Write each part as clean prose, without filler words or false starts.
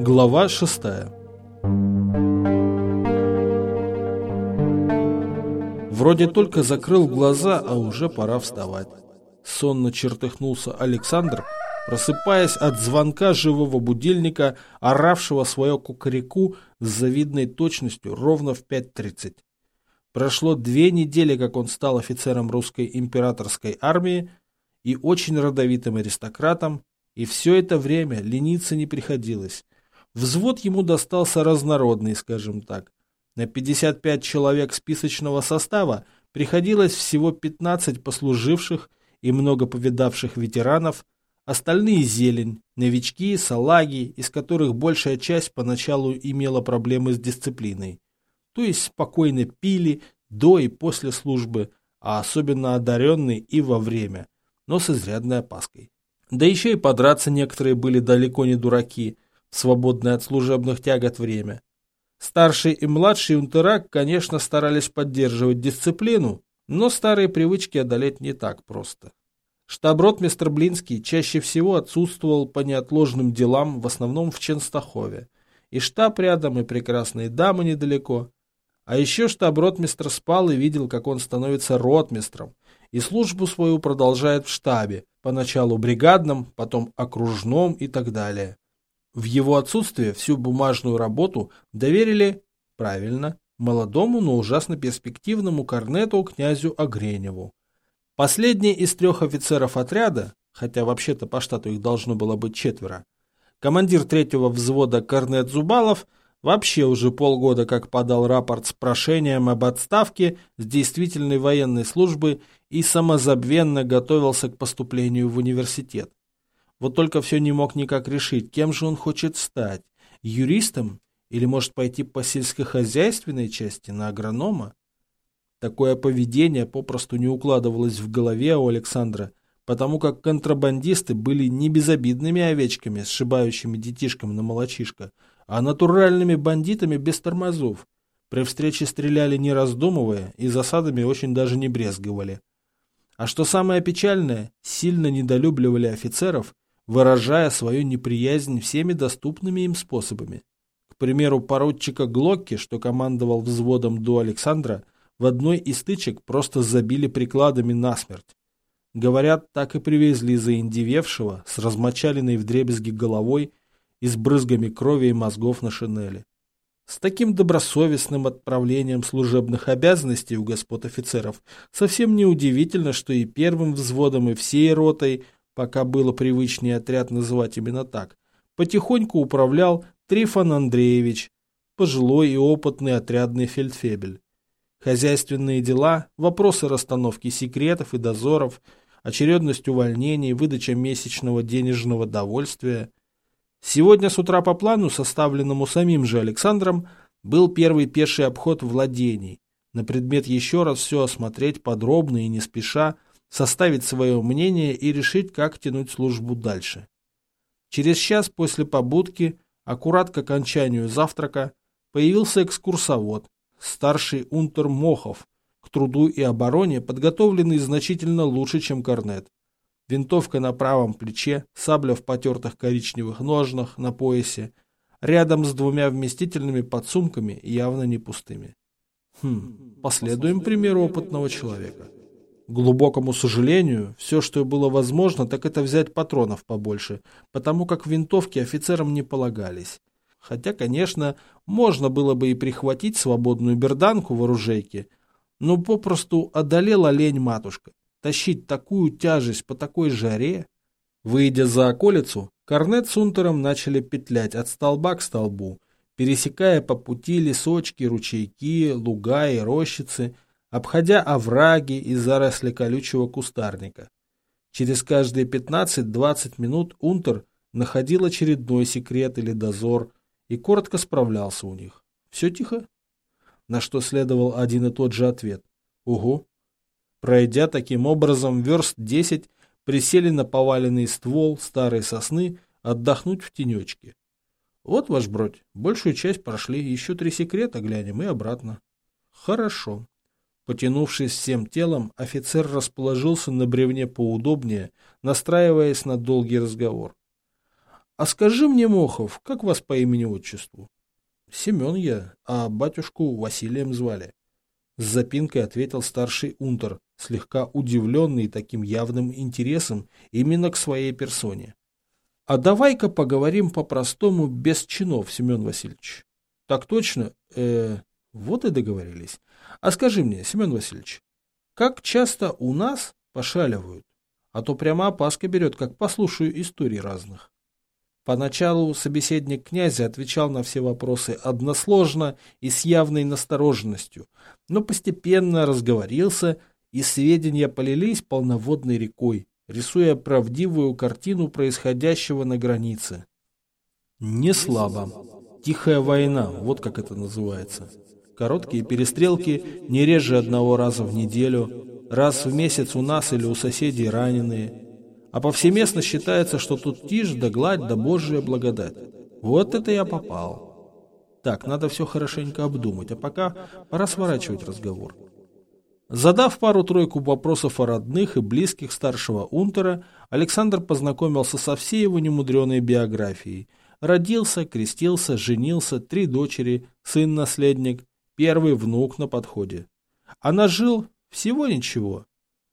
Глава 6. Вроде только закрыл глаза, а уже пора вставать. Сонно чертыхнулся Александр, просыпаясь от звонка живого будильника, оравшего свое кукареку с завидной точностью ровно в 5:30. Прошло 2 недели, как он стал офицером русской императорской армии и очень родовитым аристократом, и все это время лениться не приходилось. Взвод ему достался разнородный, скажем так. На 55 человек списочного состава приходилось всего 15 послуживших и много повидавших ветеранов, остальные зелень, новички, салаги, из которых большая часть поначалу имела проблемы с дисциплиной. То есть спокойно пили до и после службы, а особенно одаренные и во время, но с изрядной опаской. Да еще и подраться некоторые были далеко не дураки, в свободное от служебных тягот время. Старший и младший унтера, конечно, старались поддерживать дисциплину, но старые привычки одолеть не так просто. Штаб-ротмистр Блинский чаще всего отсутствовал по неотложным делам, в основном в Ченстахове. И штаб рядом, и прекрасные дамы недалеко. А еще штаб-ротмистр спал и видел, как он становится ротмистром, и службу свою продолжает в штабе, поначалу бригадном, потом окружном и так далее. В его отсутствие всю бумажную работу доверили, правильно, молодому, но ужасно перспективному корнету князю Огреневу. Последний из 3 офицеров отряда, хотя вообще-то по штату их должно было быть 4, командир 3-го взвода корнет Зубалов, вообще уже полгода как подал рапорт с прошением об отставке с действительной военной службы и самозабвенно готовился к поступлению в университет. Вот только все не мог никак решить, кем же он хочет стать, юристом или может пойти по сельскохозяйственной части на агронома? Такое поведение попросту не укладывалось в голове у Александра, потому как контрабандисты были не безобидными овечками, сшибающими детишкам на молочишко, а натуральными бандитами без тормозов. При встрече стреляли не раздумывая и засадами очень даже не брезговали. А что самое печальное, сильно недолюбливали офицеров, выражая свою неприязнь всеми доступными им способами. К примеру, поручика Глокки, что командовал взводом до Александра, в одной из стычек просто забили прикладами насмерть. Говорят, так и привезли заиндевевшего с размочаленной вдребезги головой и с брызгами крови и мозгов на шинели. С таким добросовестным отправлением служебных обязанностей у господ офицеров совсем неудивительно, что и первым взводом, и всей ротой, пока было привычнее отряд называть именно так, потихоньку управлял Трифон Андреевич, пожилой и опытный отрядный фельдфебель. Хозяйственные дела, вопросы расстановки секретов и дозоров, очередность увольнений, выдача месячного денежного довольствия. Сегодня с утра по плану, составленному самим же Александром, был первый пеший обход владений, на предмет еще раз все осмотреть подробно и не спеша, составить свое мнение и решить, как тянуть службу дальше. Через час после побудки, аккурат к окончанию завтрака, появился экскурсовод, старший унтер Мохов, к труду и обороне подготовленный значительно лучше, чем корнет. Винтовка на правом плече, сабля в потертых коричневых ножнах на поясе, рядом с 2 вместительными подсумками, явно не пустыми. Последуем примеру опытного человека. К глубокому сожалению, все, что было возможно, так это взять патронов побольше, потому как винтовки офицерам не полагались. Хотя, конечно, можно было бы и прихватить свободную берданку в оружейке, но попросту одолела лень матушка. Тащить такую тяжесть по такой жаре. Выйдя за околицу, корнет с унтером начали петлять от столба к столбу, пересекая по пути лесочки, ручейки, луга и рощицы, обходя овраги и заросли колючего кустарника. Через каждые 15-20 минут унтер находил очередной секрет или дозор и коротко справлялся у них. «Все тихо?» На что следовал один и тот же ответ. «Угу». Пройдя таким образом верст 10, присели на поваленный ствол старой сосны отдохнуть в тенечке. «Вот, ваш бродь, большую часть прошли, еще 3 секрета глянем и обратно». «Хорошо». Потянувшись всем телом, офицер расположился на бревне поудобнее, настраиваясь на долгий разговор. А скажи мне, Мохов, как вас по имени-отчеству? Семен я, а батюшку Василием звали. С запинкой ответил старший унтер, слегка удивленный таким явным интересом именно к своей персоне. А давай-ка поговорим по-простому, без чинов, Семен Васильевич. Так точно? Вот и договорились. А скажи мне, Семен Васильевич, как часто у нас пошаливают? А то прямо опаска берет, как послушаю историй разных. Поначалу собеседник князя отвечал на все вопросы односложно и с явной настороженностью, но постепенно разговорился, и сведения полились полноводной рекой, рисуя правдивую картину происходящего на границе. Не слабо. Тихая война, вот как это называется. Короткие перестрелки, не реже одного раза в неделю, раз в месяц у нас или у соседей раненые. А повсеместно считается, что тут тишь да гладь да Божия благодать. Вот это я попал. Так, надо все хорошенько обдумать, а пока пора сворачивать разговор. Задав пару-тройку вопросов о родных и близких старшего унтера, Александр познакомился со всей его немудреной биографией. Родился, крестился, женился, 3 дочери, сын-наследник, первый внук на подходе. А нажил всего ничего.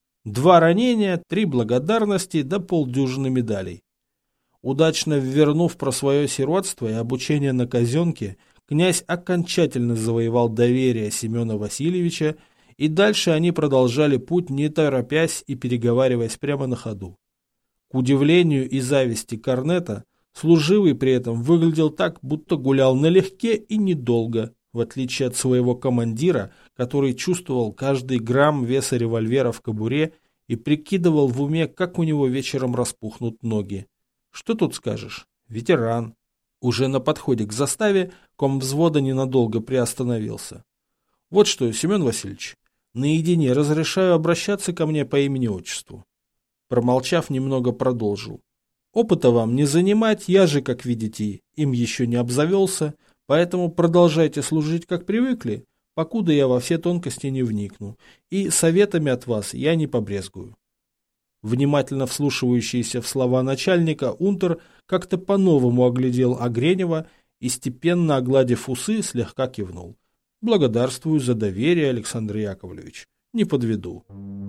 2 ранения, 3 благодарности да полдюжины медалей. Удачно ввернув про свое сиротство и обучение на казенке, князь окончательно завоевал доверие Семена Васильевича, и дальше они продолжали путь, не торопясь и переговариваясь прямо на ходу. К удивлению и зависти Корнета, служивый при этом выглядел так, будто гулял налегке и недолго, в отличие от своего командира, который чувствовал каждый грамм веса револьвера в кобуре и прикидывал в уме, как у него вечером распухнут ноги. Что тут скажешь? Ветеран. Уже на подходе к заставе комвзвода ненадолго приостановился. Вот что, Семен Васильевич, наедине разрешаю обращаться ко мне по имени-отчеству. Промолчав, немного продолжил. Опыта вам не занимать, я же, как видите, им еще не обзавелся, поэтому продолжайте служить, как привыкли, покуда я во все тонкости не вникну, и советами от вас я не побрезгую. Внимательно вслушивающийся в слова начальника, унтер как-то по-новому оглядел Огренева и, степенно огладив усы, слегка кивнул. Благодарствую за доверие, Александр Яковлевич. Не подведу.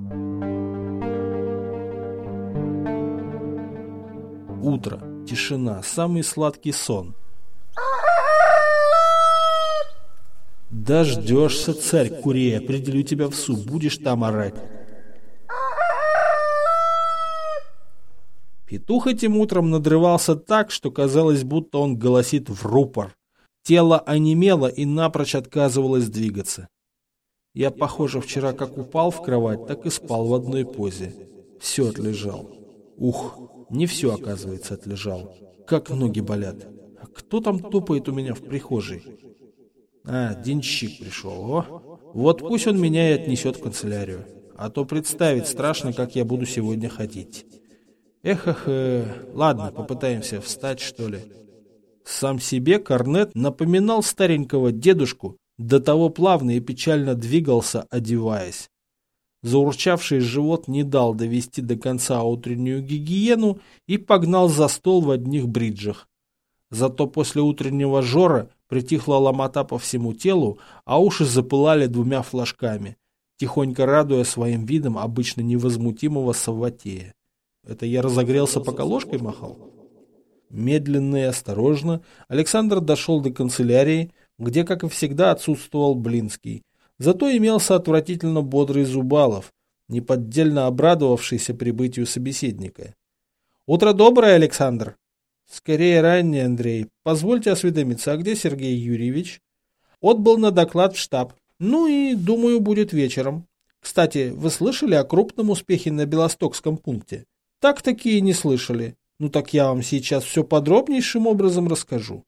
Утро, тишина, самый сладкий сон. Дождешься, царь Курей, определю тебя в суд, будешь там орать. Петух этим утром надрывался так, что казалось, будто он голосит в рупор. Тело онемело и напрочь отказывалось двигаться. Я, похоже, вчера как упал в кровать, так и спал в одной позе. Все отлежал. Ух, не все, оказывается, отлежал. Как ноги болят. А кто там топает у меня в прихожей? А, денщик пришел. О, вот пусть он меня и отнесет в канцелярию. А то представить страшно, как я буду сегодня ходить. Эх, ладно, попытаемся встать, что ли. Сам себе Корнет напоминал старенького дедушку, до того плавно и печально двигался, одеваясь. Заурчавший живот не дал довести до конца утреннюю гигиену и погнал за стол в одних бриджах. Зато после утреннего жора притихла ломота по всему телу, а уши запылали 2 флажками, тихонько радуя своим видом обычно невозмутимого Савватея. Это я разогрелся, пока ложкой махал? Медленно и осторожно Александр дошел до канцелярии, где, как и всегда, отсутствовал Блинский. Зато имелся отвратительно бодрый Зубалов, неподдельно обрадовавшийся прибытию собеседника. «Утро доброе, Александр!» «Скорее раннее, Андрей. Позвольте осведомиться, а где Сергей Юрьевич?» «Отбыл на доклад в штаб. Ну и, думаю, будет вечером. Кстати, вы слышали о крупном успехе на Белостокском пункте?» «Так-таки и не слышали. Ну так я вам сейчас все подробнейшим образом расскажу».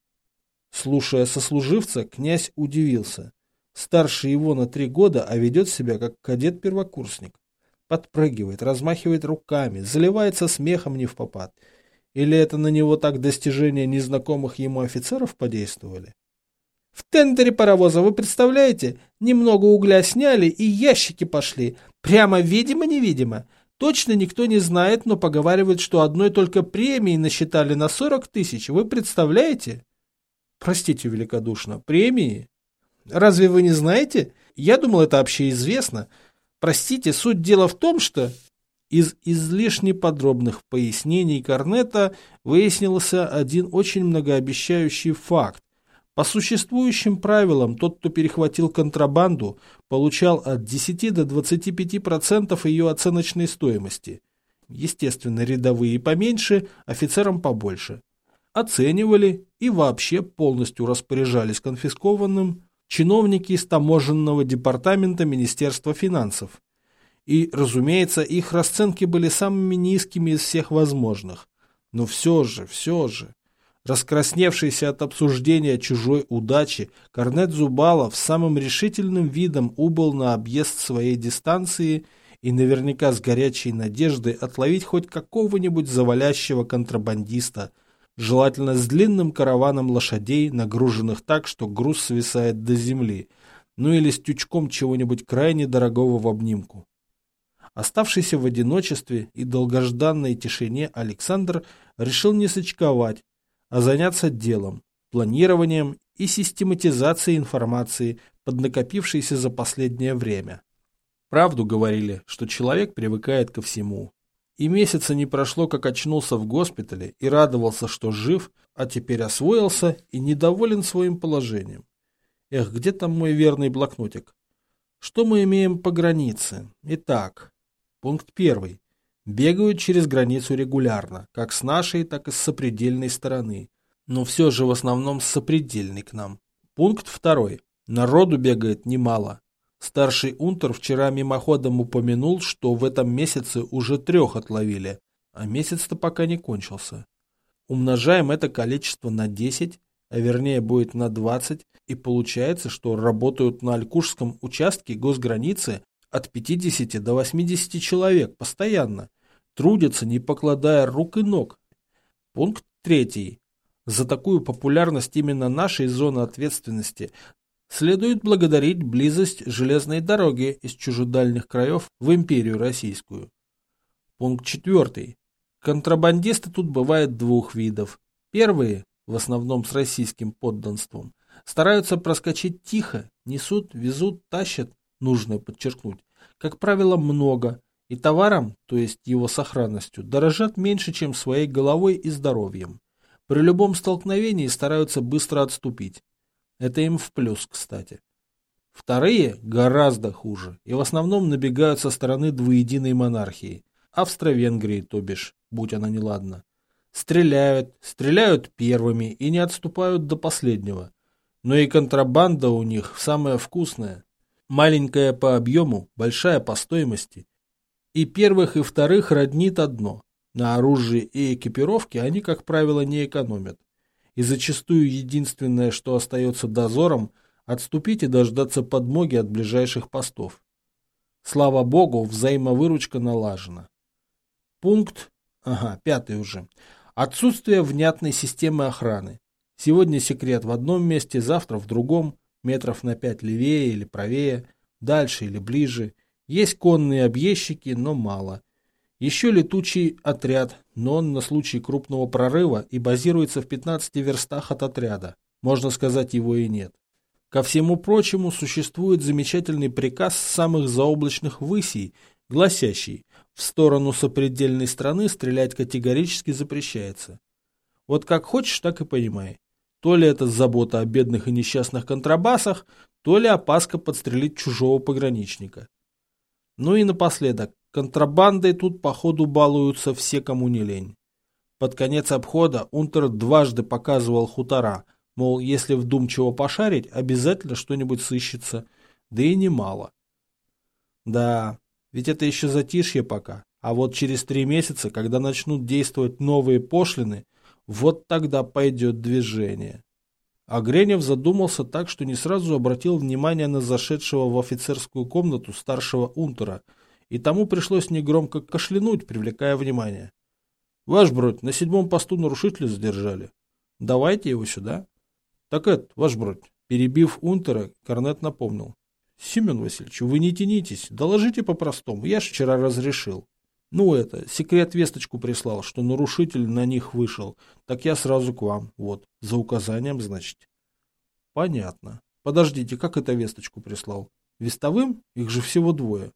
Слушая сослуживца, князь удивился. Старше его на 3 года, а ведет себя как кадет-первокурсник. Подпрыгивает, размахивает руками, заливается смехом невпопад. Или это на него так достижения незнакомых ему офицеров подействовали? В тендере паровоза, вы представляете, немного угля сняли и ящики пошли. Прямо видимо-невидимо. Точно никто не знает, но поговаривают, что одной только премии насчитали на 40 тысяч. Вы представляете? Простите великодушно, премии? Разве вы не знаете? Я думал, это общеизвестно. Простите, суть дела в том, что... Из излишне подробных пояснений Корнета выяснился один очень многообещающий факт. По существующим правилам, тот, кто перехватил контрабанду, получал от 10 до 25% ее оценочной стоимости. Естественно, рядовые поменьше, офицерам побольше. Оценивали и вообще полностью распоряжались конфискованным чиновники из таможенного департамента Министерства финансов. И, разумеется, их расценки были самыми низкими из всех возможных. Но все же, раскрасневшийся от обсуждения чужой удачи, Корнет Зубалов самым решительным видом убыл на объезд своей дистанции и наверняка с горячей надеждой отловить хоть какого-нибудь завалящего контрабандиста, желательно с длинным караваном лошадей, нагруженных так, что груз свисает до земли, ну или с тючком чего-нибудь крайне дорогого в обнимку. Оставшийся в одиночестве и долгожданной тишине Александр решил не сочковать, а заняться делом, планированием и систематизацией информации, поднакопившейся за последнее время. Правду говорили, что человек привыкает ко всему. И месяца не прошло, как очнулся в госпитале и радовался, что жив, а теперь освоился и недоволен своим положением. Эх, где там мой верный блокнотик? Что мы имеем по границе? Итак... Пункт 1. Бегают через границу регулярно, как с нашей, так и с сопредельной стороны. Но все же в основном с сопредельной к нам. Пункт 2. Народу бегает немало. Старший унтер вчера мимоходом упомянул, что в этом месяце уже 3 отловили, а месяц-то пока не кончился. Умножаем это количество на 10, а вернее будет на 20, и получается, что работают на Алькушском участке госграницы от 50 до 80 человек постоянно, трудятся, не покладая рук и ног. Пункт 3. За такую популярность именно нашей зоны ответственности следует благодарить близость железной дороги из чужедальних краев в империю российскую. Пункт 4. Контрабандисты тут бывают 2 видов. Первые, в основном с российским подданством, стараются проскочить тихо, несут, везут, тащат, нужно подчеркнуть, как правило, много, и товаром, то есть его сохранностью, дорожат меньше, чем своей головой и здоровьем. При любом столкновении стараются быстро отступить. Это им в плюс, кстати. Вторые гораздо хуже, и в основном набегают со стороны двуединой монархии, Австро-Венгрии, то бишь, будь она неладна. Стреляют первыми и не отступают до последнего. Но и контрабанда у них самая вкусная. Маленькая по объему, большая по стоимости. И первых, и вторых роднит одно. На оружии и экипировке они, как правило, не экономят. И зачастую единственное, что остается дозором, отступить и дождаться подмоги от ближайших постов. Слава богу, взаимовыручка налажена. Пункт, 5 уже. Отсутствие внятной системы охраны. Сегодня секрет в одном месте, завтра в другом. Метров на 5 левее или правее, дальше или ближе. Есть конные объездчики, но мало. Еще летучий отряд, но он на случай крупного прорыва и базируется в 15 верстах от отряда. Можно сказать, его и нет. Ко всему прочему, существует замечательный приказ самых заоблачных высей, гласящий: в сторону сопредельной страны стрелять категорически запрещается. Вот как хочешь, так и понимай. То ли это забота о бедных и несчастных контрабасах, то ли опаска подстрелить чужого пограничника. Ну и напоследок, контрабандой тут походу балуются все, кому не лень. Под конец обхода унтер дважды показывал хутора, мол, если вдумчиво пошарить, обязательно что-нибудь сыщется, да и немало. Да, ведь это еще затишье пока, а вот через 3 месяца, когда начнут действовать новые пошлины, вот тогда пойдет движение. А Гренев задумался так, что не сразу обратил внимание на зашедшего в офицерскую комнату старшего унтера, и тому пришлось негромко кашлянуть, привлекая внимание. — Ваш бродь, на 7-м посту нарушителя задержали. Давайте его сюда. — Так это, ваш бродь, перебив унтера, Корнет напомнил. — Семен Васильевич, вы не тянитесь, доложите по-простому, я ж вчера разрешил. — Секрет весточку прислал, что нарушитель на них вышел. Так я сразу к вам, вот, за указанием, значит. Понятно. Подождите, как это весточку прислал? Вестовым? Их же всего двое.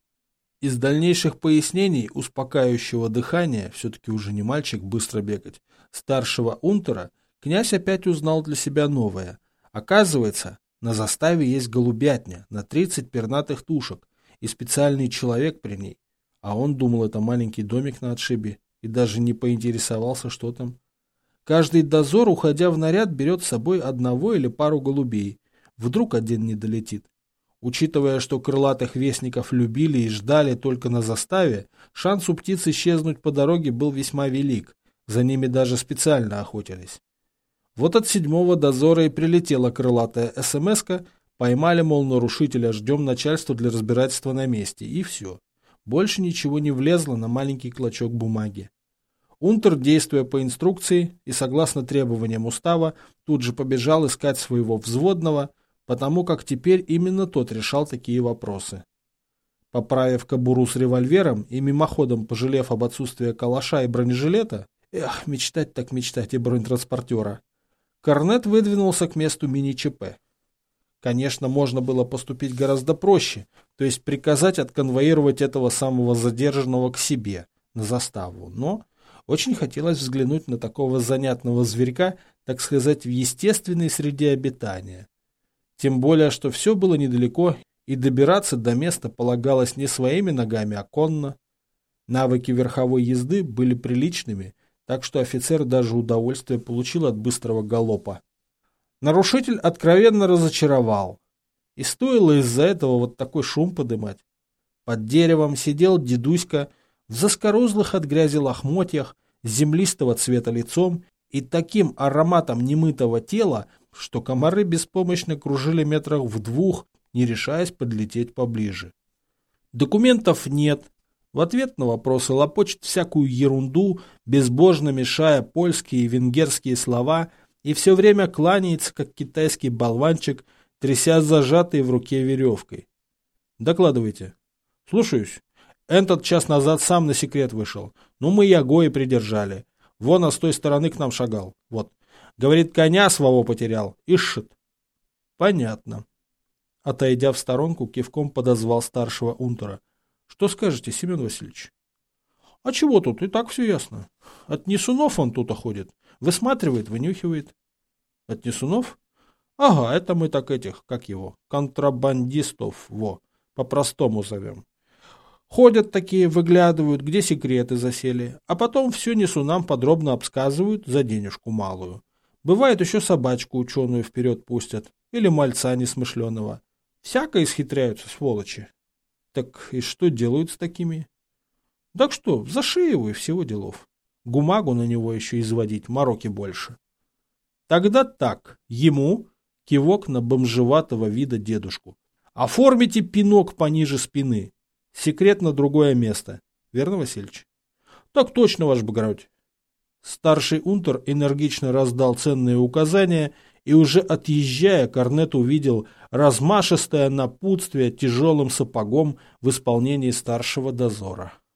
Из дальнейших пояснений, успокаивающего дыхания, все-таки уже не мальчик быстро бегать, старшего унтера, князь опять узнал для себя новое. Оказывается, на заставе есть голубятня на 30 пернатых тушек и специальный человек при ней. А он думал, это маленький домик на отшибе, и даже не поинтересовался, что там. Каждый дозор, уходя в наряд, берет с собой одного или пару голубей. Вдруг один не долетит. Учитывая, что крылатых вестников любили и ждали только на заставе, шанс у птиц исчезнуть по дороге был весьма велик. За ними даже специально охотились. Вот от 7-го дозора и прилетела крылатая СМС-ка, поймали, мол, нарушителя, ждем начальства для разбирательства на месте, и все. Больше ничего не влезло на маленький клочок бумаги. Унтер, действуя по инструкции и согласно требованиям устава, тут же побежал искать своего взводного, потому как теперь именно тот решал такие вопросы. Поправив кобуру с револьвером и мимоходом пожалев об отсутствии калаша и бронежилета, мечтать так мечтать и бронетранспортера, Корнет выдвинулся к месту мини-ЧП. Конечно, можно было поступить гораздо проще, то есть приказать отконвоировать этого самого задержанного к себе, на заставу, но очень хотелось взглянуть на такого занятного зверька, так сказать, в естественной среде обитания. Тем более, что все было недалеко, и добираться до места полагалось не своими ногами, а конно. Навыки верховой езды были приличными, так что офицер даже удовольствие получил от быстрого галопа. Нарушитель откровенно разочаровал. И стоило из-за этого вот такой шум подымать. Под деревом сидел дедуська в заскорузлых от грязи лохмотьях, с землистого цвета лицом и таким ароматом немытого тела, что комары беспомощно кружили метрах в 2, не решаясь подлететь поближе. Документов нет. В ответ на вопросы лопочет всякую ерунду, безбожно мешая польские и венгерские слова, и все время кланяется, как китайский болванчик, тряся зажатой в руке веревкой. Докладывайте. Слушаюсь. Этот час назад сам на секрет вышел. Мы его и придержали. Вон, а с той стороны к нам шагал. Вот. Говорит, коня своего потерял. Ищет. Понятно. Отойдя в сторонку, кивком подозвал старшего унтера. Что скажете, Семен Васильевич? А чего тут? И так все ясно. От несунов он тут ходит. Высматривает, вынюхивает. От несунов? Ага, это мы так этих, как его, контрабандистов, по-простому зовем. Ходят такие, выглядывают, где секреты засели, а потом все несунам подробно обсказывают за денежку малую. Бывает, еще собачку ученую вперед пустят, или мальца несмышленого. Всяко исхитряются, сволочи. Так и что делают с такими? Так что, за шею и всего делов. Гумагу на него еще изводить, мороки больше. Тогда так, ему кивок на бомжеватого вида дедушку. Оформите пинок пониже спины. Секрет на другое место. Верно, Васильевич? Так точно, ваш благородие. Старший унтер энергично раздал ценные указания, и уже отъезжая, Корнет увидел размашистое напутствие тяжелым сапогом в исполнении старшего дозора.